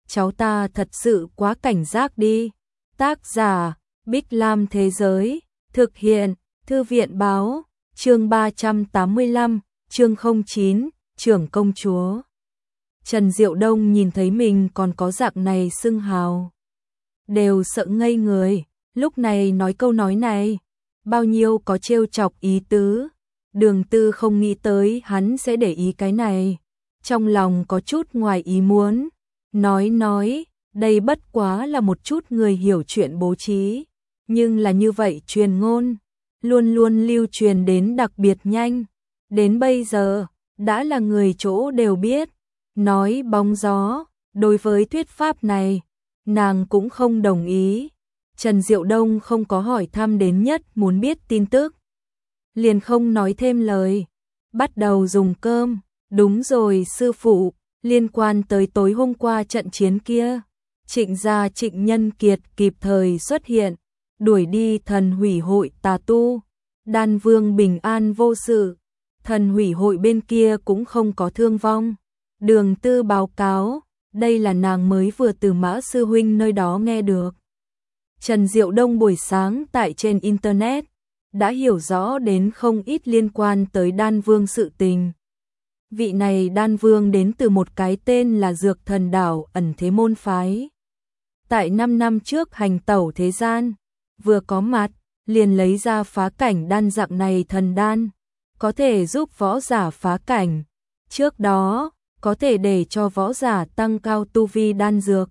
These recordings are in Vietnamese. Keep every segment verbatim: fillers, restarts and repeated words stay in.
cháu ta thật sự quá cảnh giác đi. Tác giả, Bích Lam Thế Giới, thực hiện, Thư viện Báo, chương ba trăm tám mươi lăm, chương không chín, trưởng công chúa. Trần Diệu Đông nhìn thấy mình còn có dạng này xưng hào, đều sợ ngây người, lúc này nói câu nói này, bao nhiêu có trêu chọc ý tứ. Đường Tư không nghĩ tới hắn sẽ để ý cái này, trong lòng có chút ngoài ý muốn, nói nói, đây bất quá là một chút người hiểu chuyện bố trí, nhưng là như vậy truyền ngôn, luôn luôn lưu truyền đến đặc biệt nhanh, đến bây giờ, đã là người chỗ đều biết, nói bóng gió, đối với thuyết pháp này, nàng cũng không đồng ý. Trần Diệu Đông không có hỏi thăm đến nhất muốn biết tin tức, liền không nói thêm lời, bắt đầu dùng cơm. Đúng rồi sư phụ, liên quan tới tối hôm qua trận chiến kia, Trịnh gia Trịnh Nhân Kiệt kịp thời xuất hiện, đuổi đi thần hủy hội tà tu, Đan Vương bình an vô sự, thần hủy hội bên kia cũng không có thương vong. Đường Tư báo cáo, đây là nàng mới vừa từ Mã sư huynh nơi đó nghe được. Trần Diệu Đông buổi sáng tại trên internet đã hiểu rõ đến không ít liên quan tới Đan Vương sự tình. Vị này Đan Vương đến từ một cái tên là Dược Thần Đảo ẩn thế môn phái. Tại năm năm trước hành tẩu thế gian, vừa có mặt, liền lấy ra phá cảnh đan dạng này thần đan, có thể giúp võ giả phá cảnh. Trước đó, có thể để cho võ giả tăng cao tu vi đan dược.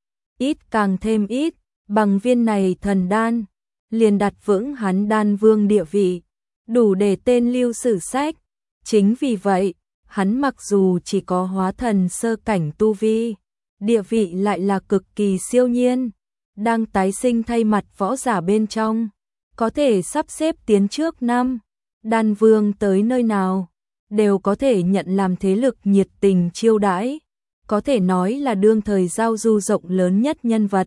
Ít càng thêm ít, bằng viên này thần đan, liền đặt vững hắn Đan Vương địa vị, đủ để tên lưu sử sách. Chính vì vậy, hắn mặc dù chỉ có hóa thần sơ cảnh tu vi, địa vị lại là cực kỳ siêu nhiên, đang tái sinh thay mặt võ giả bên trong, có thể sắp xếp tiến trước năm. Đan Vương tới nơi nào, đều có thể nhận làm thế lực nhiệt tình chiêu đãi, có thể nói là đương thời giao du rộng lớn nhất nhân vật.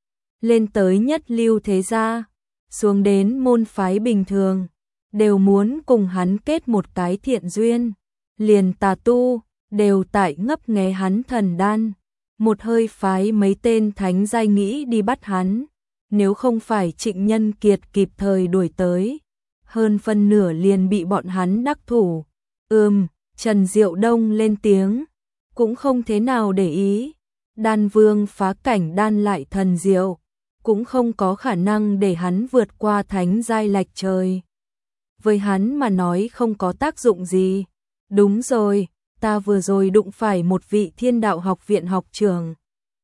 Lên tới nhất lưu thế gia, xuống đến môn phái bình thường, đều muốn cùng hắn kết một cái thiện duyên. Liền tà tu, đều tại ngấp nghé hắn thần đan, một hơi phái mấy tên thánh giai nghĩ đi bắt hắn, nếu không phải Trịnh Nhân Kiệt kịp thời đuổi tới, hơn phân nửa liền bị bọn hắn đắc thủ. Ừm, Trần Diệu Đông lên tiếng, cũng không thế nào để ý, Đan Vương phá cảnh đan lại thần diệu, cũng không có khả năng để hắn vượt qua thánh giai lệch trời. Với hắn mà nói không có tác dụng gì. Đúng rồi, ta vừa rồi đụng phải một vị Thiên Đạo học viện học trưởng,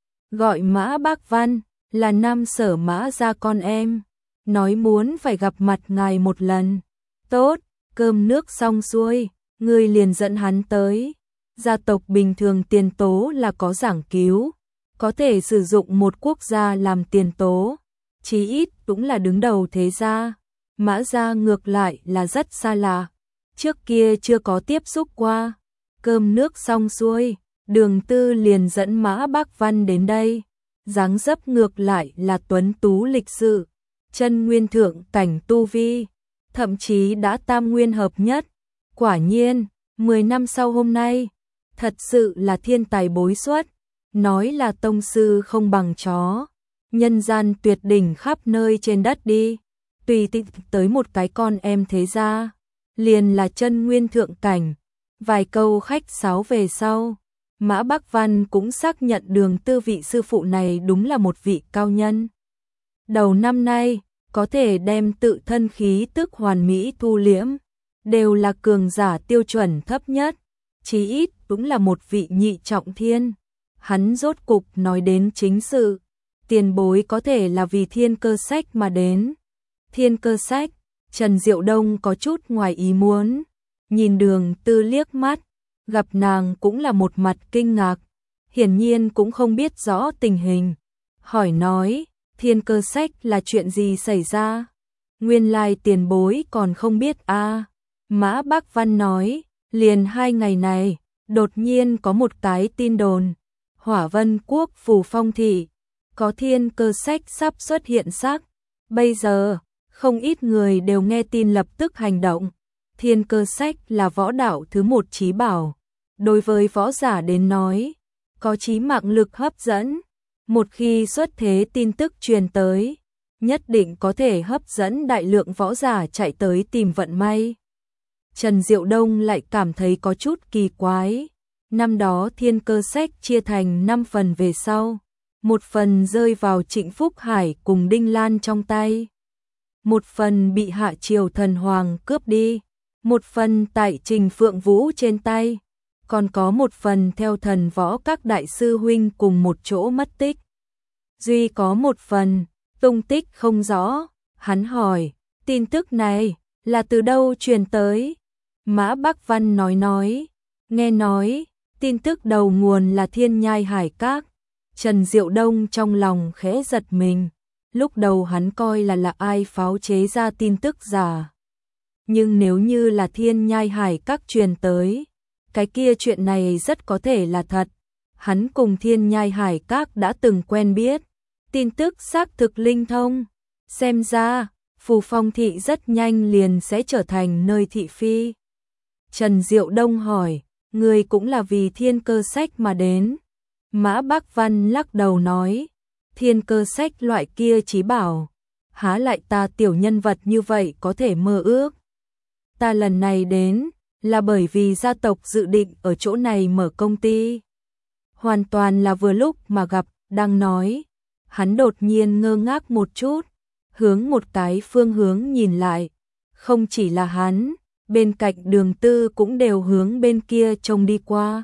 gọi Mã Bác Văn, là Nam Sở Mã gia con em, nói muốn phải gặp mặt ngài một lần. Tốt, cơm nước xong xuôi, ngươi liền dẫn hắn tới. Gia tộc bình thường tiền tố là có giảng cứu, có thể sử dụng một quốc gia làm tiền tố, chí ít cũng là đứng đầu thế gia. Mã gia ngược lại là rất xa lạ, trước kia chưa có tiếp xúc qua. Cơm nước xong xuôi, Đường Tư liền dẫn Mã Bác Văn đến đây, dáng dấp ngược lại là tuấn tú lịch sự, chân nguyên thượng cảnh tu vi, thậm chí đã tam nguyên hợp nhất. Quả nhiên, mười năm sau hôm nay, thật sự là thiên tài bối xuất, nói là tông sư không bằng chó, nhân gian tuyệt đỉnh khắp nơi trên đất đi, tùy tiện tới một cái con em thế gia, liền là chân nguyên thượng cảnh. Vài câu khách sáo về sau, Mã Bác Văn cũng xác nhận Đường Tư vị sư phụ này đúng là một vị cao nhân. Đầu năm nay, có thể đem tự thân khí tức hoàn mỹ thu liễm, đều là cường giả tiêu chuẩn thấp nhất, chí ít cũng là một vị nhị trọng thiên. Hắn rốt cục nói đến chính sự, tiền bối có thể là vì Thiên Cơ Sách mà đến. Thiên Cơ Sách, Trần Diệu Đông có chút ngoài ý muốn, nhìn Đường Tư liếc mắt, gặp nàng cũng là một mặt kinh ngạc, hiển nhiên cũng không biết rõ tình hình, hỏi nói, Thiên Cơ Sách là chuyện gì xảy ra? Nguyên lai tiền bối còn không biết a. À. Mã Bác Văn nói, liền hai ngày này, đột nhiên có một cái tin đồn, Hỏa Vân Quốc Phù Phong Thị, có Thiên Cơ Sách sắp xuất hiện xác. Bây giờ, không ít người đều nghe tin lập tức hành động. Thiên Cơ Sách là võ đạo thứ một chí bảo, đối với võ giả đến nói, có chí mạng lực hấp dẫn. Một khi xuất thế tin tức truyền tới, nhất định có thể hấp dẫn đại lượng võ giả chạy tới tìm vận may. Trần Diệu Đông lại cảm thấy có chút kỳ quái. Năm đó Thiên Cơ Sách chia thành năm phần về sau, một phần rơi vào Trịnh Phúc Hải cùng Đinh Lan trong tay, một phần bị Hạ Triều Thần Hoàng cướp đi, một phần tại Trình Phượng Vũ trên tay, còn có một phần theo thần võ các đại sư huynh cùng một chỗ mất tích. Duy có một phần tung tích không rõ. Hắn hỏi, tin tức này là từ đâu truyền tới? Mã Bắc Văn nói nói, nghe nói, tin tức đầu nguồn là Thiên Nhai Hải Các. Trần Diệu Đông trong lòng khẽ giật mình, lúc đầu hắn coi là là ai pháo chế ra tin tức giả. Nhưng nếu như là Thiên Nhai Hải Các truyền tới, cái kia chuyện này rất có thể là thật. Hắn cùng Thiên Nhai Hải Các đã từng quen biết, tin tức xác thực linh thông. Xem ra, Phù Phong Thị rất nhanh liền sẽ trở thành nơi thị phi. Trần Diệu Đông hỏi, người cũng là vì Thiên Cơ Sách mà đến. Mã Bắc Văn lắc đầu nói, Thiên Cơ Sách loại kia chí bảo, há lại ta tiểu nhân vật như vậy có thể mơ ước. Ta lần này đến, là bởi vì gia tộc dự định ở chỗ này mở công ty. Hoàn toàn là vừa lúc mà gặp. Đang nói, hắn đột nhiên ngơ ngác một chút, hướng một cái phương hướng nhìn lại. Không chỉ là hắn, bên cạnh Đường Tư cũng đều hướng bên kia trông đi qua.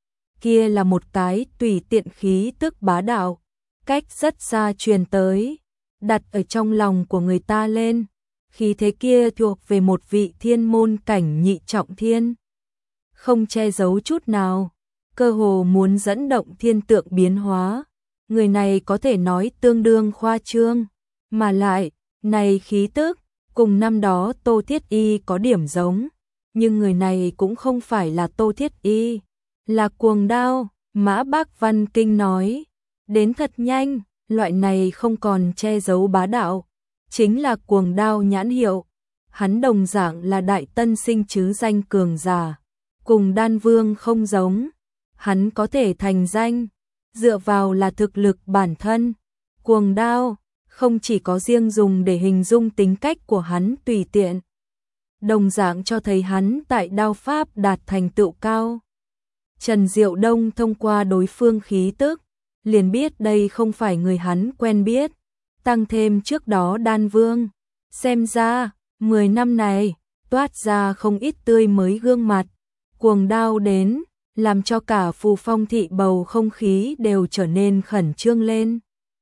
Kia là một cái tùy tiện khí tức bá đạo, cách rất xa truyền tới, đặt ở trong lòng của người ta lên. Khí thế kia thuộc về một vị thiên môn cảnh nhị trọng thiên, không che giấu chút nào, cơ hồ muốn dẫn động thiên tượng biến hóa. Người này có thể nói tương đương khoa trương, mà lại, này khí tức, cùng năm đó Tô Thiết Y có điểm giống, nhưng người này cũng không phải là Tô Thiết Y, là Cuồng Đao. Mã Bác Văn Kinh nói, đến thật nhanh, loại này không còn che giấu bá đạo, chính là Cuồng Đao nhãn hiệu. Hắn đồng dạng là đại tân sinh chứ danh cường giả, cùng Đan Vương không giống, hắn có thể thành danh, dựa vào là thực lực bản thân. Cuồng Đao không chỉ có riêng dùng để hình dung tính cách của hắn tùy tiện, đồng dạng cho thấy hắn tại đao pháp đạt thành tựu cao. Trần Diệu Đông thông qua đối phương khí tức, liền biết đây không phải người hắn quen biết, tăng thêm trước đó Đan Vương. Xem ra, mười năm này, toát ra không ít tươi mới gương mặt. Cuồng Đao đến, làm cho cả Phù Phong Thị bầu không khí đều trở nên khẩn trương lên.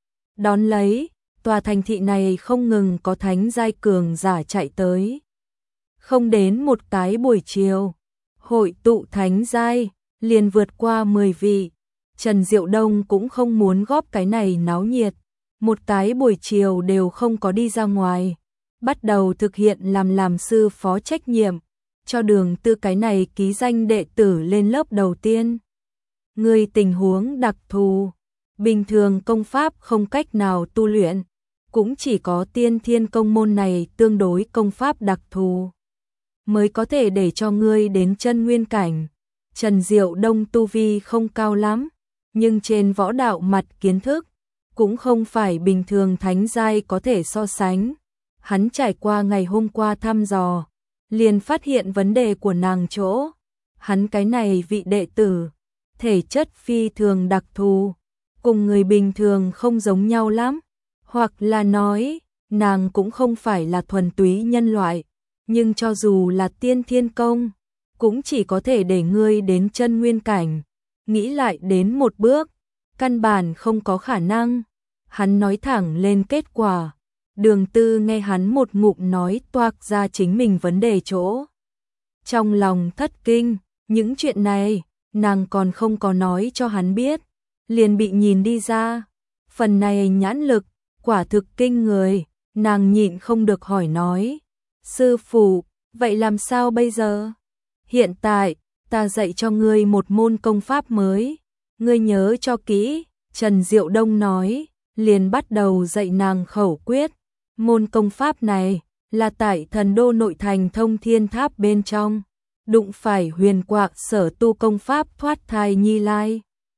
Đón lấy, tòa thành thị này không ngừng có thánh giai cường giả chạy tới. Không đến một cái buổi chiều, hội tụ thánh giai liền vượt qua mười vị. Trần Diệu Đông cũng không muốn góp cái này náo nhiệt, một cái buổi chiều đều không có đi ra ngoài, bắt đầu thực hiện làm làm sư phó trách nhiệm, cho Đường Tư cái này ký danh đệ tử lên lớp đầu tiên. Người tình huống đặc thù, bình thường công pháp không cách nào tu luyện, cũng chỉ có Tiên Thiên công môn này tương đối công pháp đặc thù, mới có thể để cho ngươi đến chân nguyên cảnh. Trần Diệu Đông tu vi không cao lắm, nhưng trên võ đạo mặt kiến thức, cũng không phải bình thường thánh giai có thể so sánh. Hắn trải qua ngày hôm qua thăm dò, liền phát hiện vấn đề của nàng chỗ. Hắn cái này vị đệ tử, thể chất phi thường đặc thù, cùng người bình thường không giống nhau lắm. Hoặc là nói, nàng cũng không phải là thuần túy nhân loại, nhưng cho dù là tiên thiên công, cũng chỉ có thể để ngươi đến chân nguyên cảnh. Nghĩ lại đến một bước, căn bản không có khả năng. Hắn nói thẳng lên kết quả. Đường Tư nghe hắn một ngụm nói toạc ra chính mình vấn đề chỗ. Trong lòng thất kinh, những chuyện này, nàng còn không có nói cho hắn biết, liền bị nhìn đi ra. Phần này nhãn lực, quả thực kinh người, nàng nhịn không được hỏi nói. Sư phụ, vậy làm sao bây giờ? Hiện tại, ta dạy cho ngươi một môn công pháp mới, ngươi nhớ cho kỹ. Trần Diệu Đông nói, liền bắt đầu dạy nàng khẩu quyết. Môn công pháp này là tại thần đô nội thành Thông Thiên Tháp bên trong, đụng phải huyền quạng sở tu công pháp thoát thai Nhi Lai.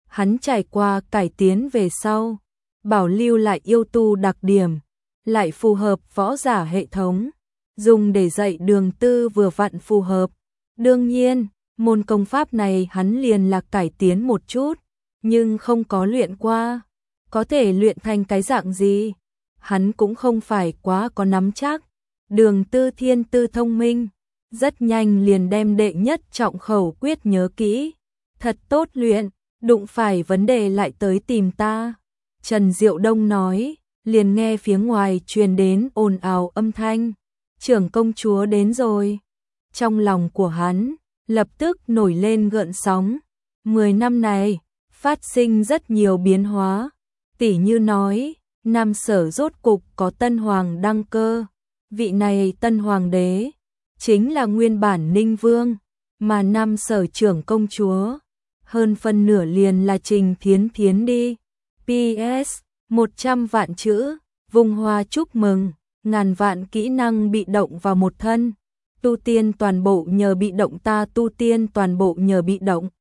hắn trải qua cải tiến về sau, bảo lưu lại yêu tu đặc điểm, lại phù hợp võ giả hệ thống, dùng để dạy Đường Tư vừa vặn phù hợp. Đương nhiên, môn công pháp này hắn liền là cải tiến một chút, nhưng không có luyện qua, có thể luyện thành cái dạng gì, hắn cũng không phải quá có nắm chắc. Đường Tư thiên tư thông minh, rất nhanh liền đem đệ nhất trọng khẩu quyết nhớ kỹ, thật tốt luyện, đụng phải vấn đề lại tới tìm ta. Trần Diệu Đông nói, liền nghe phía ngoài truyền đến ồn ào âm thanh, trưởng công chúa đến rồi. Trong lòng của hắn, lập tức nổi lên gợn sóng. Mười năm này, phát sinh rất nhiều biến hóa, tỉ như nói, Nam Sở rốt cục có tân hoàng đăng cơ. Vị này tân hoàng đế, chính là nguyên bản Ninh Vương, mà Nam Sở trưởng công chúa, hơn phân nửa liền là Trình Thiến Thiến đi. pê ét một trăm vạn chữ, vung hoa chúc mừng, ngàn vạn kỹ năng bị động vào một thân. Tu tiên toàn bộ nhờ bị động, ta tu tiên toàn bộ nhờ bị động.